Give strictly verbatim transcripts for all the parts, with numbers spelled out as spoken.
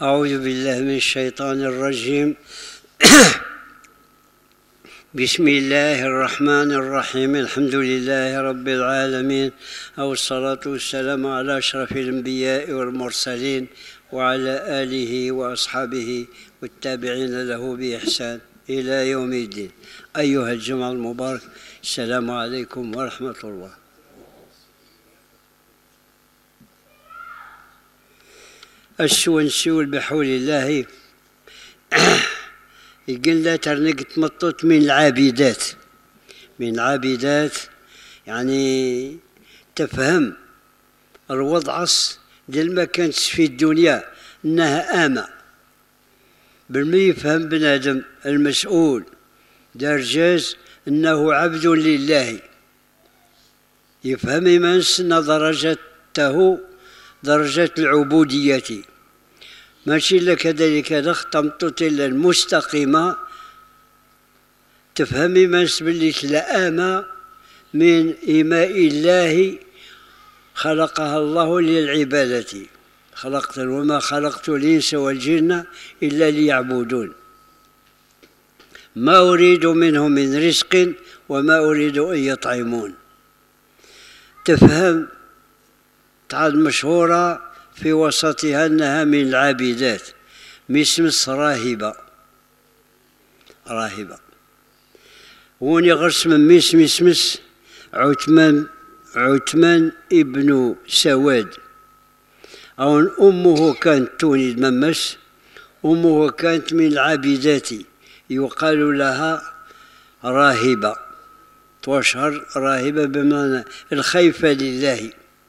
أعوذ بالله من الشيطان الرجيم. بسم الله الرحمن الرحيم. الحمد لله رب العالمين، والصلاة والسلام على أشرف الأنبياء والمرسلين وعلى آله وأصحابه والتابعين له بإحسان إلى يوم الدين. أيها الجمع المبارك، السلام عليكم ورحمة الله. السونسي بحول الله قلنا ترنق تمطط من العابدات من العابدات يعني تفهم الوضعس ديال ما كانت في الدنيا انها آمة بالما يفهم بنادم المسؤول درجاز انه عبد لله، يفهم يمنس ان درجته درجة العبودية، ماشي إلا كذلك نختمطت إلا المستقيمة. تفهمي ماس باللي تلأم من إيماء الله خلقها الله للعبادة، خلقت وما خلقت الإنس والجن إلا ليعبدون، ما أريد منهم من رزق وما أريد أن يطعمون. تفهم تعد مشهورة في وسطها أنها من العابدات، مسمس راهبة راهبة وني غرس من مس مسمس عثمان عثمان ابن سواد، أو أمه كانت توني ممس، أمه كانت من العابدات يقال لها راهبة، تشهر راهبة بمعنى الخيفة لله.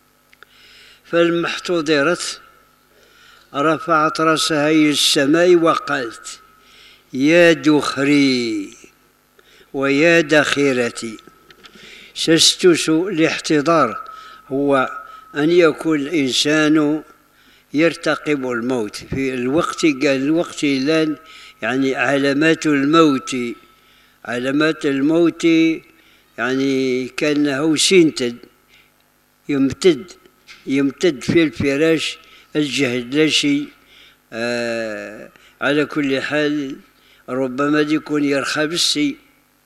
فالمحتضرت رفعت رأسها إلى السماء وقالت: يا دخري ويا دخيرتي. سستس الاحتضار هو أن يكون الإنسان يرتقب الموت في الوقت، قال الوقت لان يعني علامات الموت علامات الموت يعني كأنه سنتد يمتد يمتد في الفراش الجهد لا شيء. آه على كل حال ربما يكون يرخى بالسي،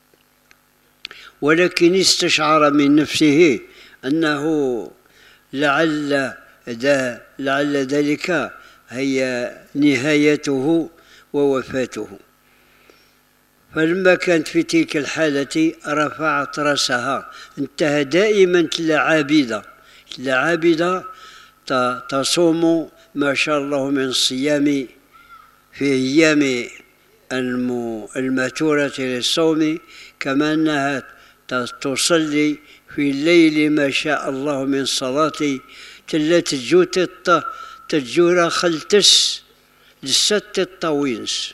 ولكن استشعر من نفسه أنه لعل ذا لعل ذلك هي نهايته ووفاته. فلما كانت في تلك الحالة رفعت رأسها. انتهى دائما العابدة العابدة تصوم ما شاء الله من الصيام في أيام الماتورة للصوم، كما أنها تصلي في الليل ما شاء الله من صلاة، تلا تجو تجورا خلتس لست الطوينس،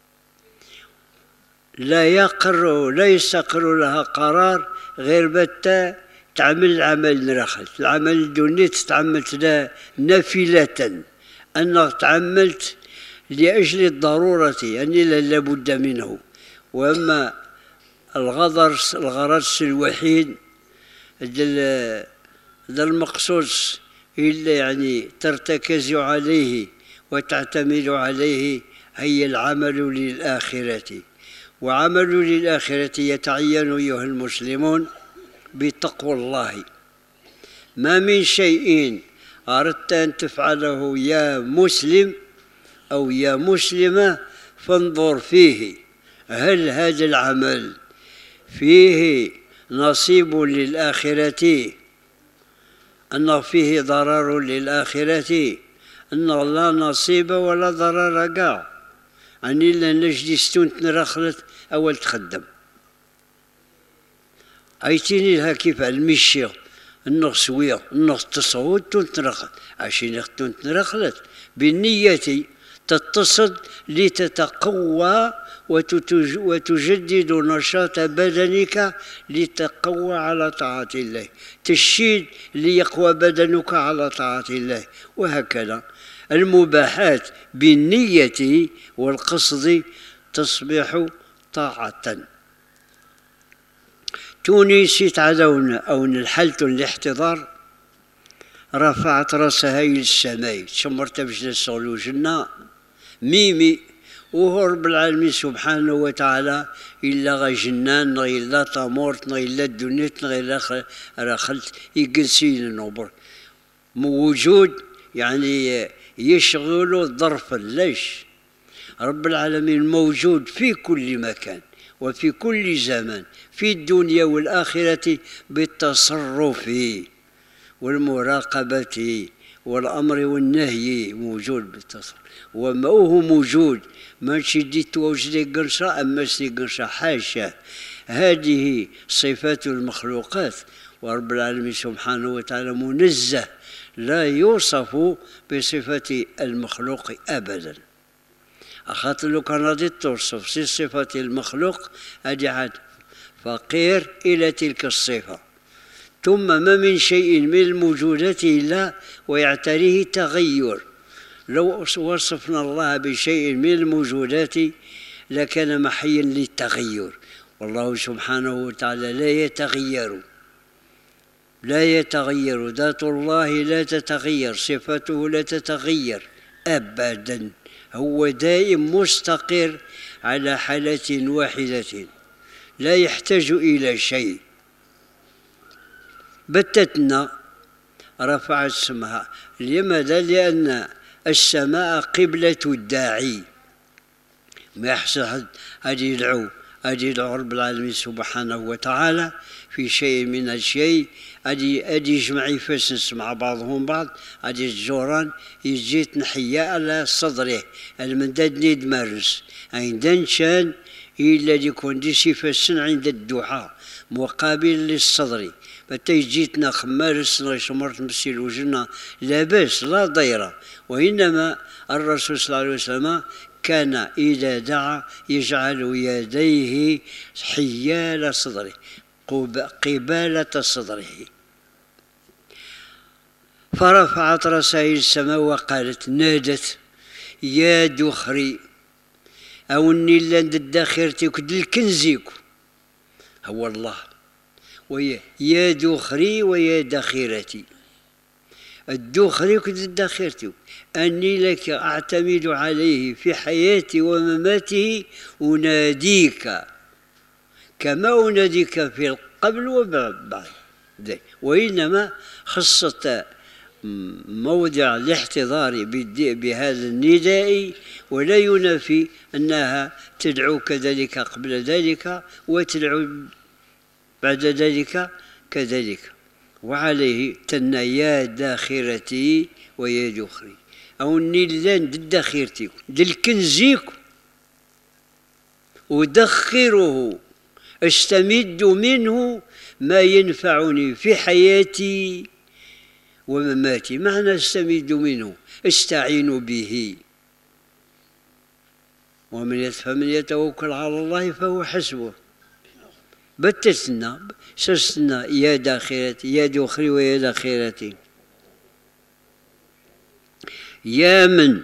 لا يقر لا يستقر لها قرار غير بتا تعمل العمل نرخل العمل الدنيا تعملت لا نافلة، أنك تعملت لأجل الضرورة يعني لا بد منه. وأما الغرض الغرض الوحيد ذا المقصود إلا يعني ترتكز عليه وتعتمد عليه هي العمل للآخرة. وعمل للآخرة يتعين أيها المسلمون بتقوى الله. ما من شيء أردت أن تفعله يا مسلم أو يا مسلمة فانظر فيه، هل هذا العمل فيه نصيب للآخرة، أن فيه ضرر للآخرة، أن لا نصيب ولا ضرر قاع، أني لا نجلس تنرخلت أول تخدم. عيتيني لها كيف المشي النغ سوية النغ تصعود تنترخلت عشان تنترخلت بالنية تتصد لتتقوى وتجدد نشاط بدنك لتقوى على طاعة الله، تشيد ليقوى بدنك على طاعة الله، وهكذا المباحات بالنية والقصد تصبح طاعة. تونسي تعدون أو الحلت الاحتضار رفعت رأسها إلى السماء، شمرت باش نسغلو جنة ميمي وهو رب العالمين سبحانه وتعالى إلا غا جنان غيلا طامورت غيلا دونيت غيلا راخلت يقلسين النوبر موجود يعني يشغل الظرف ليش رب العالمين موجود في كل مكان وفي كل زمان في الدنيا والآخرة بالتصرف والمراقبة والأمر والنهي موجود بالتصرف وما هو موجود ماشي ديت وجدي قرشة أما سي قرشة حاشا هذه صفات المخلوقات ورب العالمين سبحانه وتعالى منزه لا يوصف بصفة المخلوق أبدا أخاطر لو كان غادي توصف صفة المخلوق هذه عاد فقير إلى تلك الصفة ثم ما من شيء من الموجودات إلا ويعتريه تغير لو وصفنا الله بشيء من الموجودات لكان محيا للتغير والله سبحانه وتعالى لا يتغير لا يتغير ذات الله لا تتغير صفته لا تتغير أبدا هو دائم مستقر على حالة واحدة لا يحتاج إلى شيء بتتنا رفعت سمها لماذا؟ لأن السماء قبلة الداعي ما يحصل هذه يدعو هذه يدعو رب العالمين سبحانه وتعالى في شيء من الشيء هذه هذه يجمع يفسس مع بعضهم بعض هذه الجوران يجيت نحيا على صدره المنداد نيد مارس عندن شان إلا يكون دي يفسن عند الدعاء مقابل للصدر بتا جيتنا خمارس شمرت مسيل وجنا لا باس لا ضيرة وإنما الرسول صلى الله عليه وسلم كان إذا دعا يجعل يديه حيال صدره قبالة صدره فرفعت رسائل السماء وقالت نادت يا دخري أو النيل الداخرتك دلكنزيك هو الله ويا يا دخري ويا دخيرتي الدخري كدخيرتي أني لك أعتمد عليه في حياتي ومماتي أناديك كما أناديك في القبل وبعد وإنما خصت موضع الاحتضار بهذا النداء ولا ينافي أنها تدعو كذلك قبل ذلك وتدعو بعد ذلك كذلك وعليه تنا يا داخرتي ويا دخري أو النيلان داخرتي دالكنزيك أدخره استمد منه ما ينفعني في حياتي ومماتي معنى استمد منه استعين به ومن فمن يتوكل على الله فهو حسبه بتتنا سستنا يا داخرتي يا دخري ويا داخرتي يا من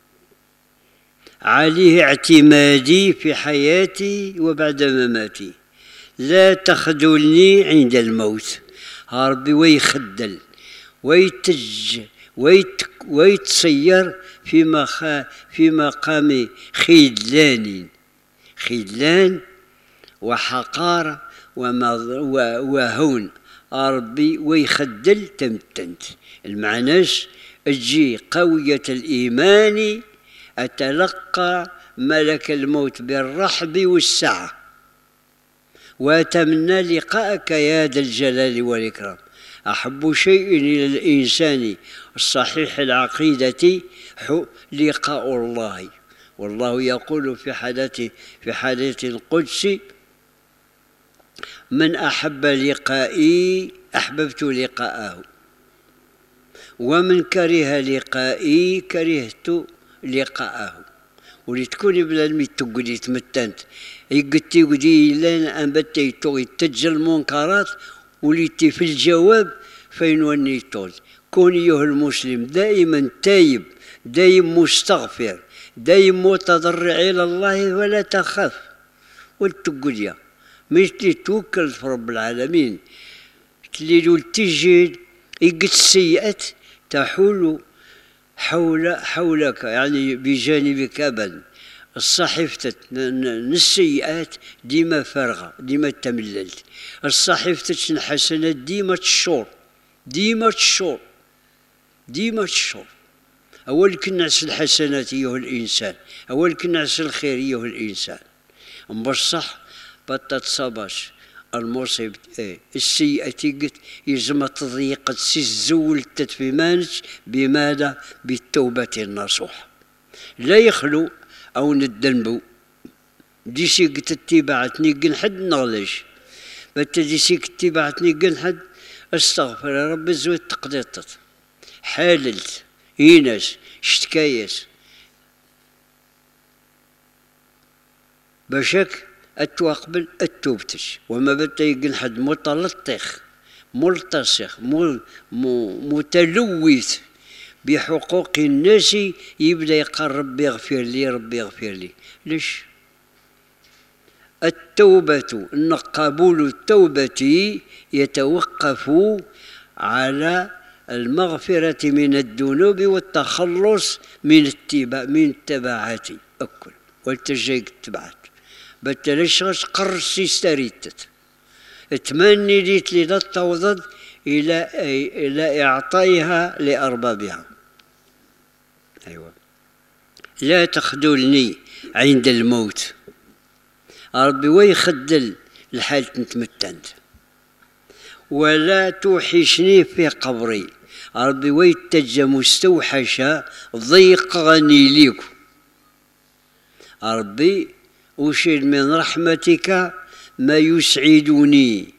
عليه اعتمادي في حياتي وبعد مماتي لا تخذلني عند الموت ربي ويخدل ويتج ويت ويتصير في مخا في مقام خذلان خذلان وحقارة وهون ربي ويخدل تمتنت المعناش أجي قوية الإيمان أتلقى ملك الموت بالرحب والسعة وأتمنى لقاءك يا ذا الجلال والإكرام أحب شيء إلى الإنسان الصحيح العقيدة لقاء الله والله يقول في حديث في حديث القدسي من أحب لقائي أحببت لقاءه ومن كره لقائي كرهت لقاءه ولتكوني بلا الميت تقولي تمتنت يقتي قدي لين أنبتي توي تجل المنكرات وليتي في الجواب فين وني توز كون أيها المسلم دائما تايب دائما مستغفر دائما متضرع إلى الله ولا تخاف والتقوليا مش توكل في رب العالمين تليل تجد يقت السيئات تحول حول حولك يعني بجانبك أبدا الصحيفة السيئات ديما فارغة ديما تمللت، الصحيفة الحسنات ديما تشور ديما تشور ديما تشور. أول كنعس الحسنات أيها الإنسان، أول كنعس الخير أيها الإنسان، بصح بتتصابش المصيبة إيه السيئة تيقت يزم تضيق تسزول تتفيمانج بماذا؟ بالتوبة النصوح. لا يخلو أو ندنبو دي سيك تتبعتني قنحد نغلش بتا دي سيك تتبعتني قنحد استغفر يا رب الزوج تقديطت حاللت يناس اشتكايس باشك التوقبل التوبتش وما بتا يقنحد متلطخ ملتصق متلوث بحقوق الناس يبدا يقال ربي يغفر لي ربي يغفر لي. ليش؟ التوبة ان قبول التوبة يتوقف على المغفرة من الذنوب والتخلص من التبع من التبعات أكل والتجيك التبعات بتلاش قرصي استريتت تمني ليت لي توضد إلى إلى إعطائها لأربابها. أيوة لا تخذلني عند الموت ربي ويخدل الحال نتمتنت، ولا توحشني في قبري ربي ويتجى مستوحشة ضيقني ليك ربي أشيل من رحمتك ما يسعدني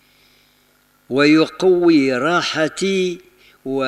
ويقوي راحتي و...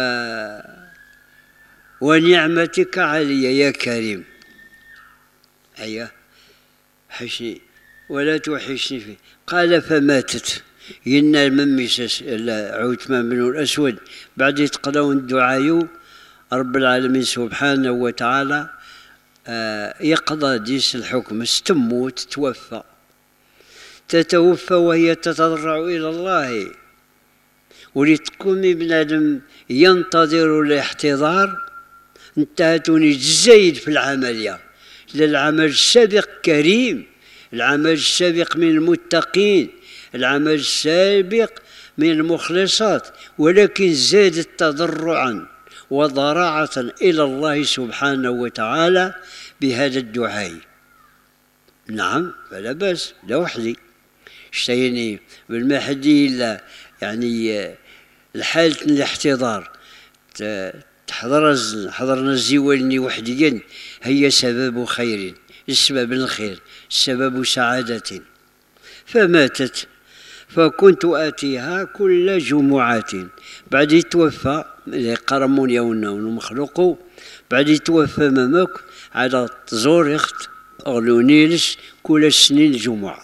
ونعمتك علي يا كريم. أيه حشني ولا توحشني فيه. قال فماتت ينا المميسس عثمان بن الأسود بعد يتقرأون الدعاء رب العالمين سبحانه وتعالى آه يقضى ديس الحكم استموت توفى تتوفى وهي تتضرع إلى الله ولتكون بنادم ينتظر الاحتضار انتهتني جزيد في العملية للعمل السابق كريم، العمل السابق من المتقين، العمل السابق من المخلصات، ولكن زادت تضرعا وضراعة إلى الله سبحانه وتعالى بهذا الدعاء. نعم فلا بأس لا وحدي اشتيني بالمحدي إلا يعني الحالة الاحتضار تحضر حضرنا الزوالني وحديا هي سبب خير السبب الخير سبب سعادة. فماتت فكنت آتيها كل جمعة بعد يتوفى قرمون يونا ومخلوقه بعد يتوفى مامك على تزور اخت أغلونيلس كل سنين جمعة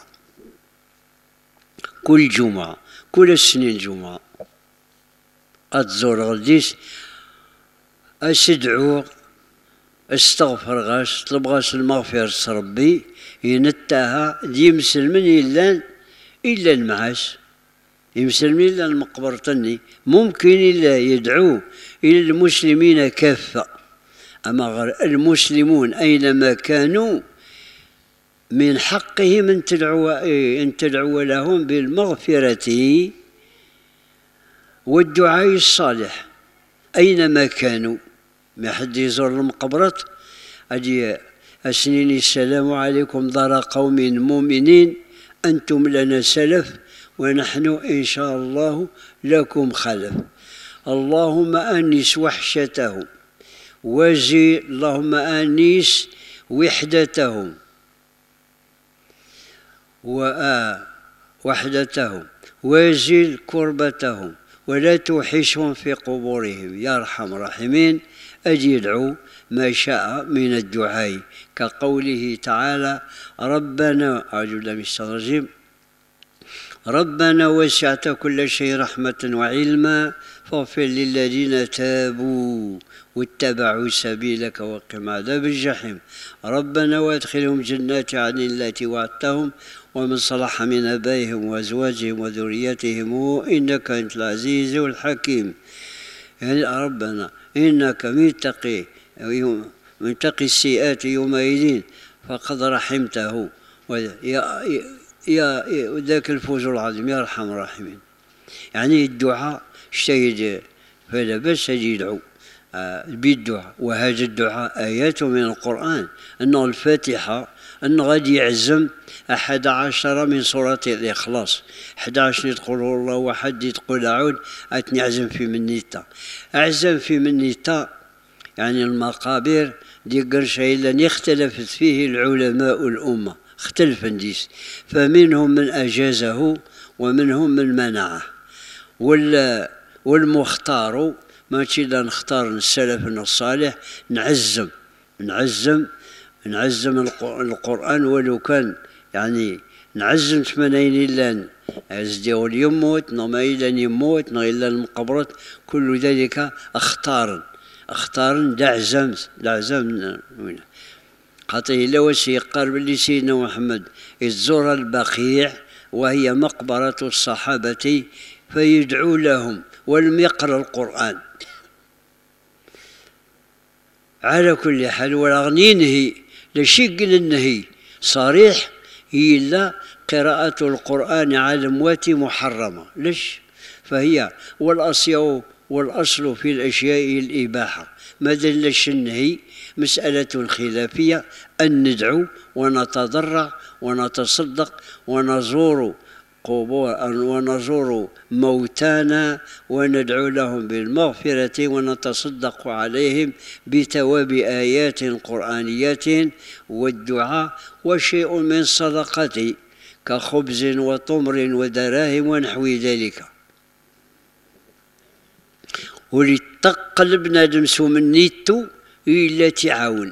كل جمعة كل سنين جمعة أتزور غديس أستدعو استغفر غاس طلب غاس المغفرة ربي ينتهى يمسلمن إلا إلا المعاش يمسلمن إلا المقبرتني ممكن إلا يدعو إلى المسلمين كافة. أما المسلمون أينما كانوا من حقهم أن تدعو أن تدعو لهم بالمغفرة والدعاء الصالح أينما كانوا. ما حد يزور المقبرة أجي أسنيني السلام عليكم دار قوم مؤمنين أنتم لنا سلف ونحن إن شاء الله لكم خلف. اللهم أنس وحشتهم وزي اللهم أنس وحدتهم ووحدتهم وزل كربتهم ولا توحشهم في قبورهم يا أرحم الراحمين. أجي يدعو ما شاء من الدعاء كقوله تعالى ربنا أعوذ بالله من الشيطان الرجيم ربنا وسعت كل شيء رحمة وعلما فاغفر للذين تابوا واتبعوا سبيلك وقهم عذاب الجحيم ربنا وادخلهم جنات عدن التي وعدتهم ومن صلح من آبائهم وأزواجهم وذريتهم إنك أنت العزيز الحكيم. يعني ربنا إنك من تقي من تقي السيئات يومئذ فقد رحمته، يا يا ذاك الفوز العظيم يا أرحم الراحمين. يعني الدعاء اجتهد، فلا بأس يدعو بالدعاء. وهذا الدعاء آيات من القرآن، أنه الفاتحة أنه غادي يعزم أحد عشر من سورة الإخلاص، أحد عشر يدخل الله واحد يدخل أعود أتني أعزم في منيتا، أعزم في منيتا يعني المقابر دي قرشة إلا اختلفت فيه العلماء الأمة، اختلف نديس، فمنهم من أجازه ومنهم من منعه. والمختار ماشي لا نختار السلف الصالح، نعزم نعزم نعزم القرآن ولو كان يعني نعزم ثمانين إلا عزدي يموت نما إلا يموت إلا المقبرات، كل ذلك اختار اختار دعزم دعزم خاطر إلا واش يقال باللي سيدنا محمد يزور البقيع وهي مقبرة الصحابة فيدعو لهم ولم يقرأ القرآن. على كل حال ولا ننهي لشق النهي صريح إلا قراءة القرآن على الأموات محرمة. ليش؟ فهي والأصل والأصل في الأشياء الإباحة، ما دلش النهي مسألة خلافية، أن ندعو ونتضرع ونتصدق ونزور قبور ونزور موتانا وندعو لهم بالمغفرة ونتصدق عليهم بثواب آيات قرآنيات والدعاء وشيء من صدقة كخبز وتمر ودراهم ونحو ذلك. ولتقل بنادم سوم النيتو إلا تعاون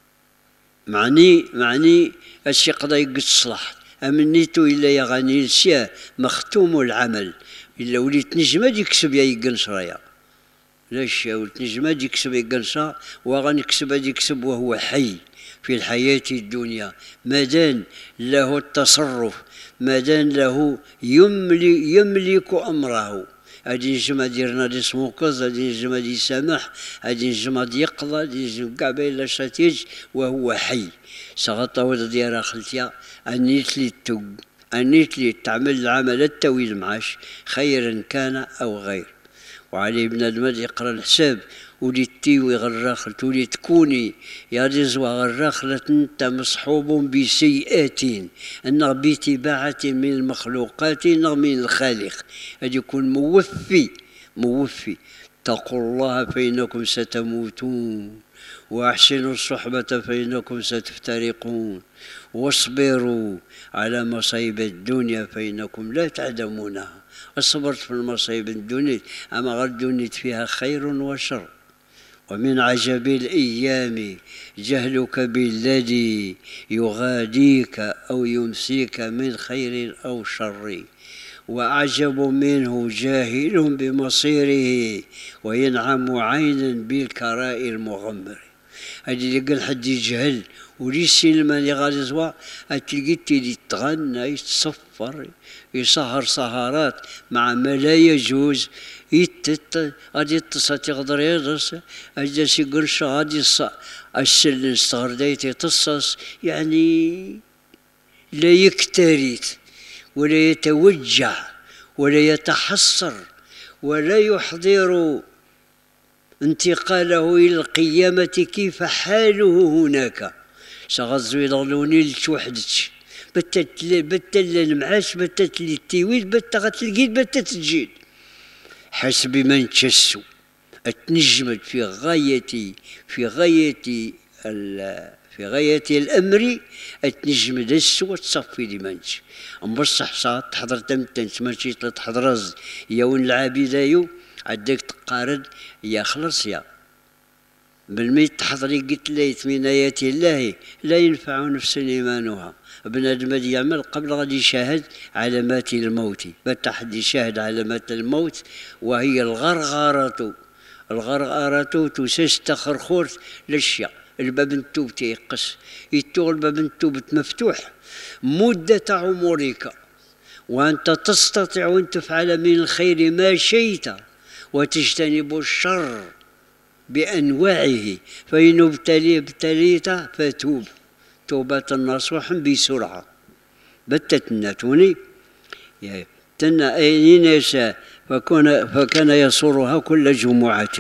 معني معني الشي قضا يقصلح أمنيتو إلا يغني الشيء مختوم العمل إلا وليت نجمة يكسب يا يقنصريا. لاش وليت نجمة يكسب يقنصا وغنكسب يكسب وهو حي في الحياة الدنيا، مادام له التصرف، مادام له يملك, يملك أمره. هادي نجم ديرنا دي سموكز، هادي نجم دي سامح، هادي نجم دي يقضى، هادي نجم كاع باين شاتيج وهو حي. سغطا ولد ديال خلتيا أنيت لي توق أنيت لي تعمل العمل التويل معاش خيرا كان أو غير. وعليه بنادم يقرا الحساب وليت تيوي غراخلت وليت تكوني يا رزوة غراخلت انت مصحوب بسيئات انه بتباعة من المخلوقات من الخالق، هذا يكون موفي موفي. اتقوا الله فإنكم ستموتون وأحسنوا الصحبة فإنكم ستفترقون واصبروا على مصايب الدنيا فإنكم لا تعلمونها. صبرت في المصايب الدنيا أما غير الدنيا فيها خير وشر. ومن عجب الأيام جهلك بالذي يغاديك أو يمسيك من خير أو شر، وأعجب منه جاهل بمصيره وينعم عينا بالكراء المغمر. هذا اللي قال حد يجهل وليسي لما غادي زوا تلقي تيلي تغنى يتصفر يسهر سهرات مع ما لا يجوز يتت غادي يتصل يقدر يدرس اجا شي قرشه غادي السلن صغر دايتي تصص يعني لا يكترث ولا يتوجع ولا يتحسر ولا يحضر انتقاله إلى القيامة كيف حاله هناك. شغزو يضلوني لتوحدتش بتت بتل المعاش بتت لي التيويل بت غتلقيت بتت تجيد حسب ما نتشسو اتنجمت في غاية في غاية في غاية الأمر اتنجم دس وتصفي لي منش نبصح صات تحضر تمتنش ماشي تحضر يون العابدايو عدك تقارد يا خلص يا بالميت تحضري قلت ليت من آيات الله لا ينفع نفس إيمانها. بنادم يعمل قبل غادي يشاهد علامات الموت، بتحد يشاهد علامات الموت وهي الغرغرة. الغرغرة تساس تخرخور للشيء الباب التوب تيقص يتوغ الباب التوب مفتوح مدة عمرك وأنت تستطيع أن تفعل من الخير ما شئت وتجتنب الشر بأنواعه، فإن ابتلي ابتليت فتوب توبة نصوحا بسرعة بتتناتوني تنا أين يشاء فكان فكان يصورها كل جمعة،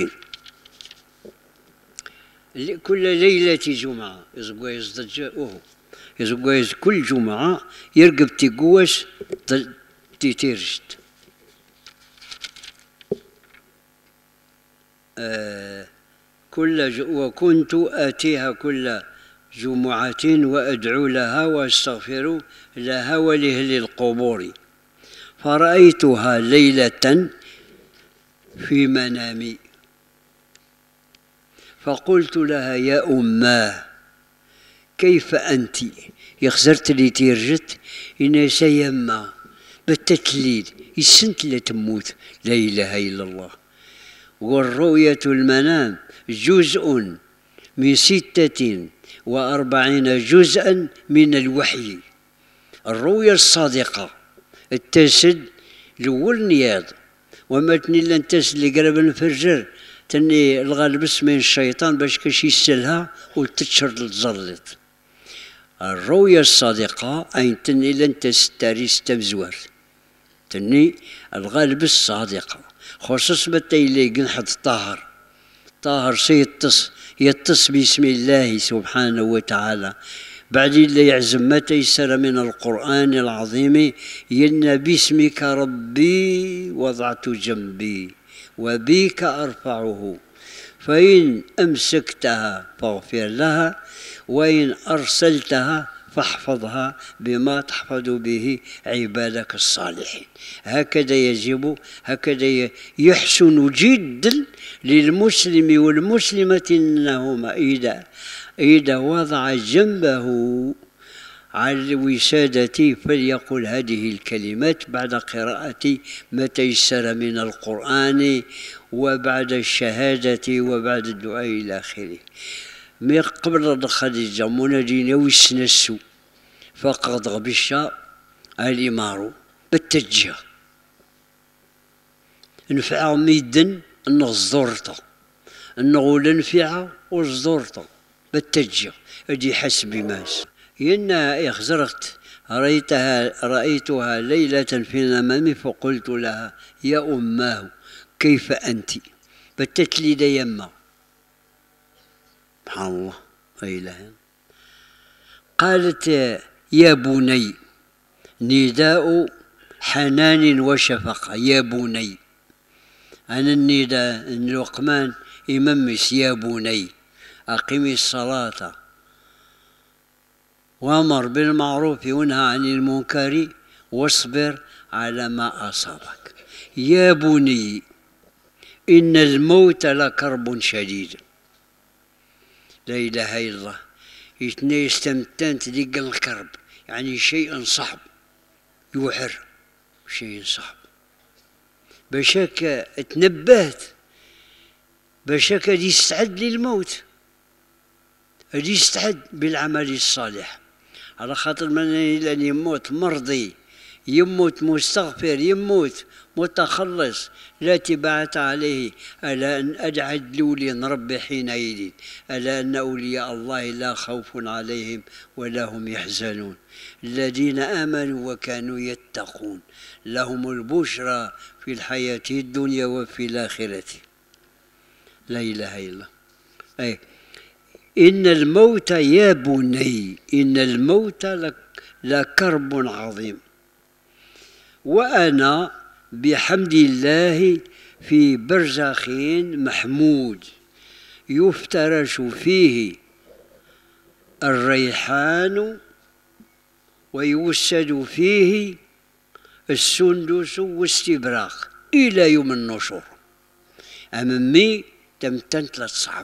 كل ليلة جمعة يزقوا يزدج أوه يزقوا كل جمعة يرقب تقوس تيتيرجت. آه كل وكنت آتيها كل جمعة وأدعو لها وأستغفر لها ولأهل القبور، فرأيتها ليلة في منامي فقلت لها يا أماه كيف أنت؟ يخزرت لي تيرجت إن سيما بتتليل السنت لا تموت، لا إله إلا الله. والرؤية المنام جزء من ستة وأربعين جزءا من الوحي. الرؤيا الصادقة التسد الأول نياض وما تني لن تسد اللي قرب الفجر تني الغالب اسمين الشيطان باش كاش يسلها وتتشر الزلط. الرؤيا الصادقة أي تني لن تستاري ستمزور تني الغالب الصادقة خصوص بتايلي قنحت طاهر طاهر سيتص يتص باسم الله سبحانه وتعالى بعد اللي يعزم ما تيسر من القرآن العظيم ين باسمك ربي وضعت جنبي وبيك أرفعه، فإن أمسكتها فاغفر لها وإن أرسلتها فاحفظها بما تحفظ به عبادك الصالحين. هكذا يجب هكذا يحسن جدا للمسلم والمسلمة أنهما إذا إذا وضع جنبه على الوسادة فليقل هذه الكلمات بعد قراءة ما تيسر من القرآن وبعد الشهادة وبعد الدعاء إلى آخره. من قبل خديجة منادين ويسنسو فقد غبشا الإمارو بالتجه نفع ميدن النغزورته النغول نفع وزدورته بالتجه أدي حسب ماس إن يخزرت رأيتها رأيتها ليلة في المنام فقلت لها يا أماه كيف أنت؟ بتتلي ديما سبحان الله لا إله. قالت يا بني نداء حنان وشفقة، يا بني أنا النداء لقمان يممس يا بني أقم الصلاة وأمر بالمعروف وانهى عن المنكر واصبر على ما أصابك. يا بني إن الموت لكرب شديد، لا إله إلا الله. يتني استمتان تدق الكرب يعني شيء صعب يوحر شيء صعب بشك تنبهت بشك يستعد للموت يستعد بالعمل الصالح على خاطر من لأن يموت مرضي يموت مستغفر يموت متخلص لا تبعت عليه. ألا أن أجعد لولي ربي حينئذ ألا أن أولياء الله لا خوف عليهم ولا هم يحزنون الذين آمنوا وكانوا يتقون لهم البشرى في الحياة الدنيا وفي الآخرة. لا إله إلا الله. أي إن الموت يا بني إن الموت لكرب عظيم وأنا بحمد الله في برزخ محمود يفترش فيه الريحان ويوسد فيه السندس واستبراق إلى يوم النشور. أمامي تمتنت لتصعب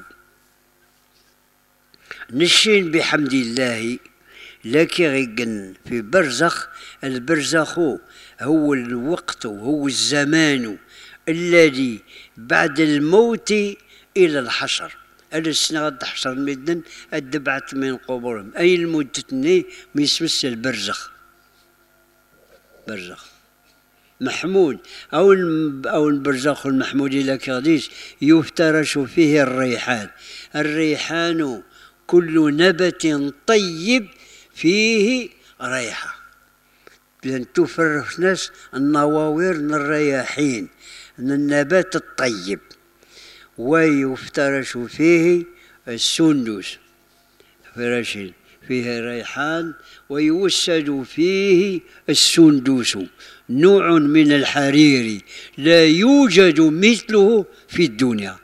نشين بحمد الله لكن غيقن في برزخ. البرزخ هو الوقت وهو الزمان الذي بعد الموت إلى الحشر. السنة غد تحشر المدن الدبعت من قبورهم أي المدة ما يسمس البرزخ برزخ محمود أو أو البرزخ المحمود إلى كغديش يفترش فيه الريحان. الريحان كل نبت طيب فيه ريحة، لأن تفرش ناس النواوير الرياحين من النبات الطيب. ويفترش فيه السندس، فرش فيه ريحان ويوسد فيه السندس، نوع من الحرير لا يوجد مثله في الدنيا،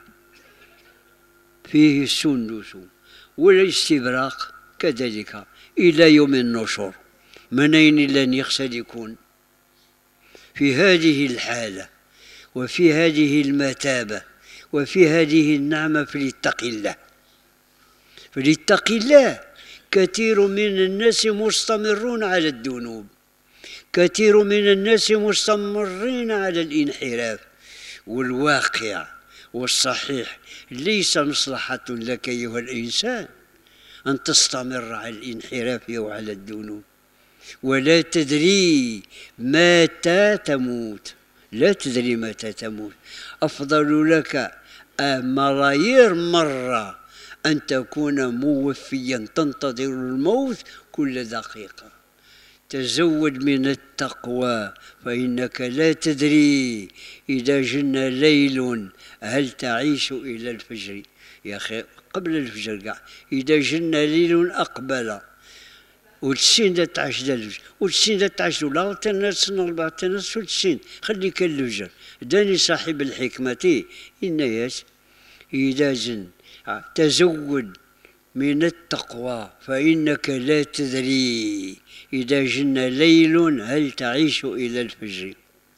فيه السندس. والاستبراق كذلك إلى يوم النشور. من أين لن يخسد يكون في هذه الحالة وفي هذه المثابة وفي هذه النعمة؟ فليتقي الله، فليتقي الله. كثير من الناس مستمرون على الذنوب، كثير من الناس مستمرين على الانحراف. والواقع والصحيح ليس مصلحة لك أيها الإنسان أن تستمر على الانحراف وعلى الذنوب، ولا تدري متى تموت، لا تدري متى تموت. أفضل لك ملايير مرة أن تكون موفيا تنتظر الموت كل دقيقة. تزود من التقوى، فإنك لا تدري إذا جن ليل هل تعيش إلى الفجر. يا أخي قبل الفجر قاع، إذا جن ليل أقبل وتسين تعيش الفجر، وتسين تعيش لا تنس أربعة تنس وتسين خليك الفجر. داني صاحب الحكمة إن ياس إذا جن تزود من التقوى، فإنك لا تدري إذا جن ليل هل تعيش إلى الفجر.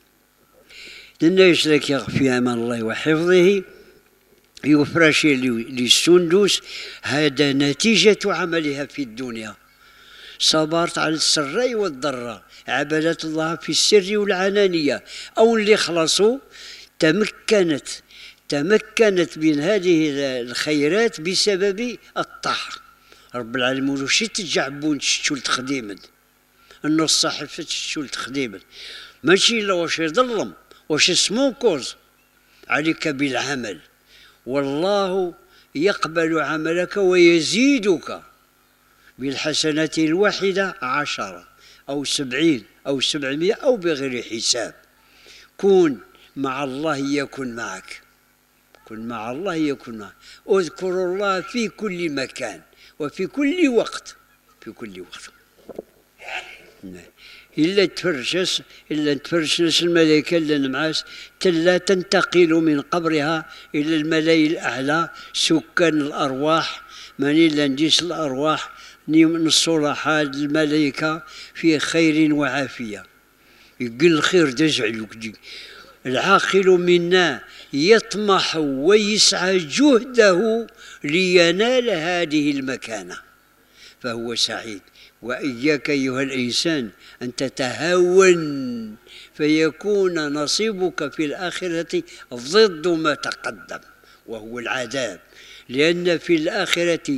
الناس لك في أمان الله وحفظه يفرش للسندس، هذا نتيجة عملها في الدنيا. صبرت على السراء والضراء، عبدت الله في السر والعلانية، أو اللي خلصوا تمكنت تمكنت من هذه الخيرات بسبب الطاعة. رب العالمين وش تجعبون تشتول تخديما النص صاحب تشتول تخديما، ماشي إلا واش يظلم واش اسمو كوز. عليك بالعمل، والله يقبل عملك ويزيدك بالحسنة الواحدة عشرة أو سبعين أو سبعمائة أو بغير حساب. كن مع الله يكن معك، كن مع الله يكن معك. اذكر الله في كل مكان وفي كل وقت، في كل وقت. إلا تفرشس إلا تفرشس الملائكة اللي معاس تلا تنتقل من قبرها إلى الملأ الأعلى سكان الأرواح، من إلا نجيس الأرواح من الصلحاء الملائكة في خير وعافية. يقول الخير دجعلك دي. العاقل منا يطمح ويسعى جهده لينال هذه المكانة فهو سعيد. وإياك أيها الإنسان أن تتهاون فيكون نصيبك في الآخرة ضد ما تقدم وهو العذاب، لأن في الآخرة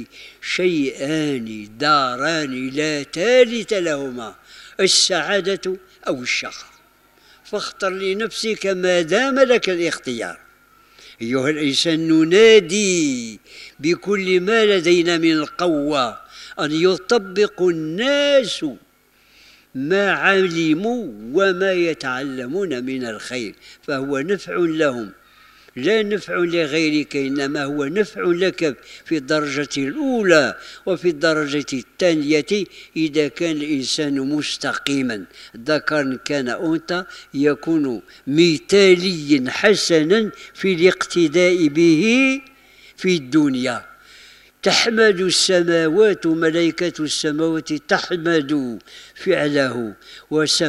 شيئان داران لا ثالث لهما، السعادة أو الشقاء، فاختر لنفسك ما دام لك الاختيار. أيها الإنسان ننادي بكل ما لدينا من القوة أن يطبق الناس ما علموا وما يتعلمون من الخير، فهو نفع لهم لا نفع لغيرك، إنما هو نفع لك في الدرجة الأولى وفي الدرجة الثانية إذا كان الإنسان مستقيما، ذكر كان أنثى، يكون مثاليا حسنا في الاقتداء به في الدنيا. تحمد السماوات ملائكة السماوات تحمد فعله، وسم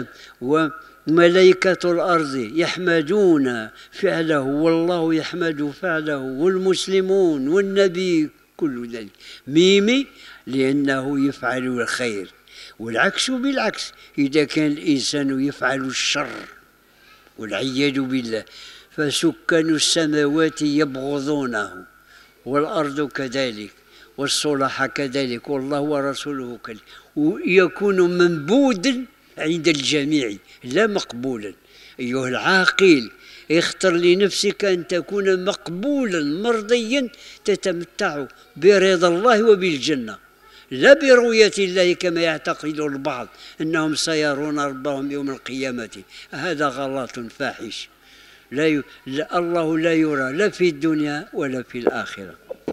وملائكة الأرض يحمدون فعله، والله يحمد فعله، والمسلمون والنبي كل ذلك. ميمي لأنه يفعل الخير، والعكس بالعكس إذا كان الإنسان يفعل الشر والعياذ بالله فسكان السماوات يبغضونه والأرض كذلك والصلح كذلك والله ورسوله كذلك، ويكون منبوذا عند الجميع لا مقبولا. أيها العاقل، اختر لنفسك أن تكون مقبولا مرضيا تتمتع برضا الله وبالجنة، لا برؤية الله كما يعتقد البعض أنهم سيرون ربهم يوم القيامة. هذا غلط فاحش. لا, ي... لا الله لا يرى لا في الدنيا ولا في الآخرة.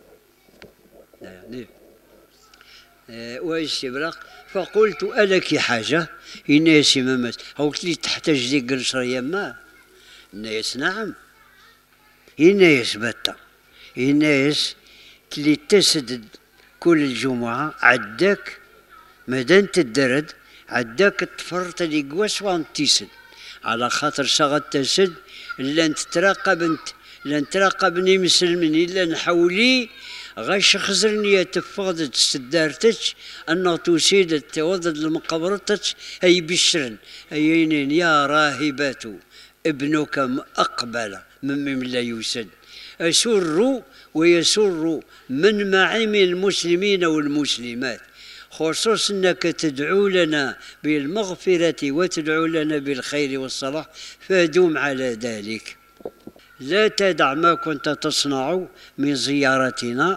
يعني واستبراق. فقلت ألك حاجة؟ الناس ممات قلت لي تحتاج لي قنشر يما؟ الناس نعم. الناس بتا الناس اللي تسدد كل الجمعة عداك مادام تدرد عداك تفرط لي قواس وانتيسد على خاطر شغل تسد لان تتراقب انت لان تراقبني مسلمين الا نحولي غاش خزرني تفقد تسدارتك انه تسيد توضد المقبرتك اي بشرن ايين يا راهبات ابنك اقبل من لا يسد أسر ويسر من معي من المسلمين والمسلمات، خصوصا أنك تدعو لنا بالمغفرة وتدعو لنا بالخير والصلاح، فدوم على ذلك. لا تدع ما كنت تصنع من زيارتنا،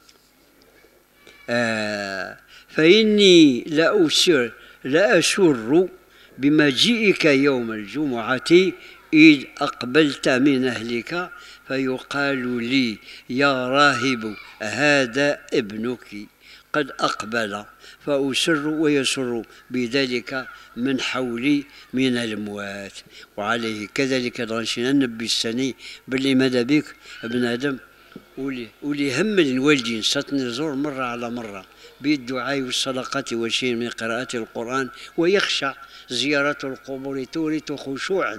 آه فإني لا أسر لا أسر بمجيئك يوم الجمعة إذ أقبلت من أهلك فيقال لي يا راهب هذا ابنك قد أقبل، فأسر ويسر بذلك من حولي من الأموات. وعليه كذلك غنشينا نبي السني باللي ماذا بك ابن آدم ولي ولي هم الوالدين ستنزور مرة على مرة بالدعاء والصدقة وشيء من قراءة القرآن، ويخشى زيارة القبور تورث خشوعا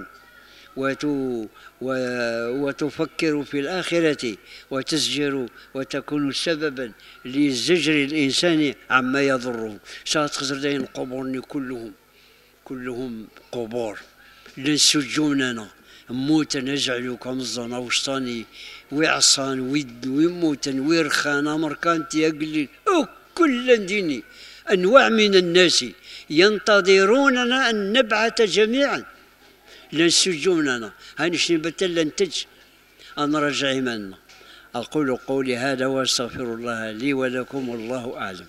وتفكر في الآخرة وتزجر وتكون سببا لزجر الإنسان عما يضره. شات خزر داين القبور كلهم كلهم قبور لنسجوننا موتا نجعلكم الظنا وشطاني وعصان ود وموتا ويرخان أمركان تيقلي كل ديني أنواع من الناس ينتظروننا أن نبعث جميعا لنسجوننا هنشني بتل ننتج أن رجع منا. أقول قولي هذا وأستغفر الله لي ولكم والله أعلم.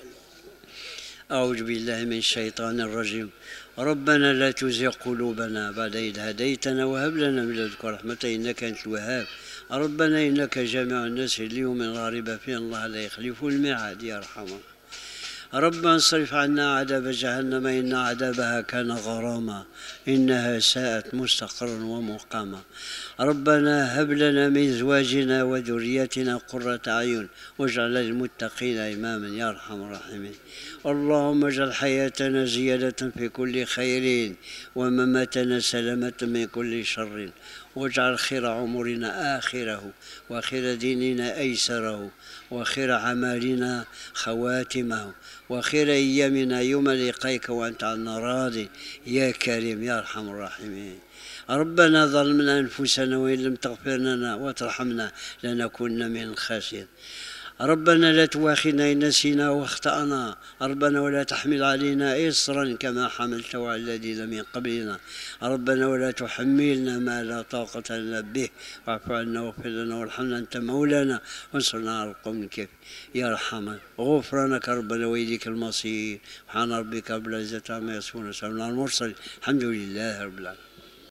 أعوذ بالله من الشيطان الرجيم. ربنا لا تزغ قلوبنا بعد إذ هديتنا وهب لنا من لدنك رحمة إنك أنت الوهاب. ربنا إنك جامع الناس ليوم لا ريب فيه الله لا يخلف الميعاد يا أرحم. ربنا اصرف عنا عذاب جهنم إن عذابها كان غراما إنها ساءت مستقرا ومقاما. ربنا هب لنا من أزواجنا وذريتنا قرة أعين واجعل للمتقين إماما يا أرحم الراحمين. اللهم اجعل حياتنا زيادة في كل خير ومماتنا سلامة من كل شر، واجعل خير عمرنا آخره وخير ديننا أيسره وخير عمالنا خواتمه وخير أيامنا يوم لقائك وأنت عنا راضي يا كريم يا أرحم الراحمين. ربنا ظلمنا أنفسنا وإن لم تغفر لنا وترحمنا لنكن من الخاسرين. ربنا لا تواخذنا إن نسينا واخطأنا. ربنا ولا تحمل علينا إصرا كما حملته على الذين من قبلنا. ربنا ولا تحملنا ما لا طاقة لنا به واعف عنا واغفر لنا وارحمنا أنت مولانا وانصرنا على القوم الكافرين يا أرحم. غفرانك ربنا وإليك المصير. سبحان ربك رب العزة عما يصفون وسلام على المرسلين الحمد لله رب العالمين.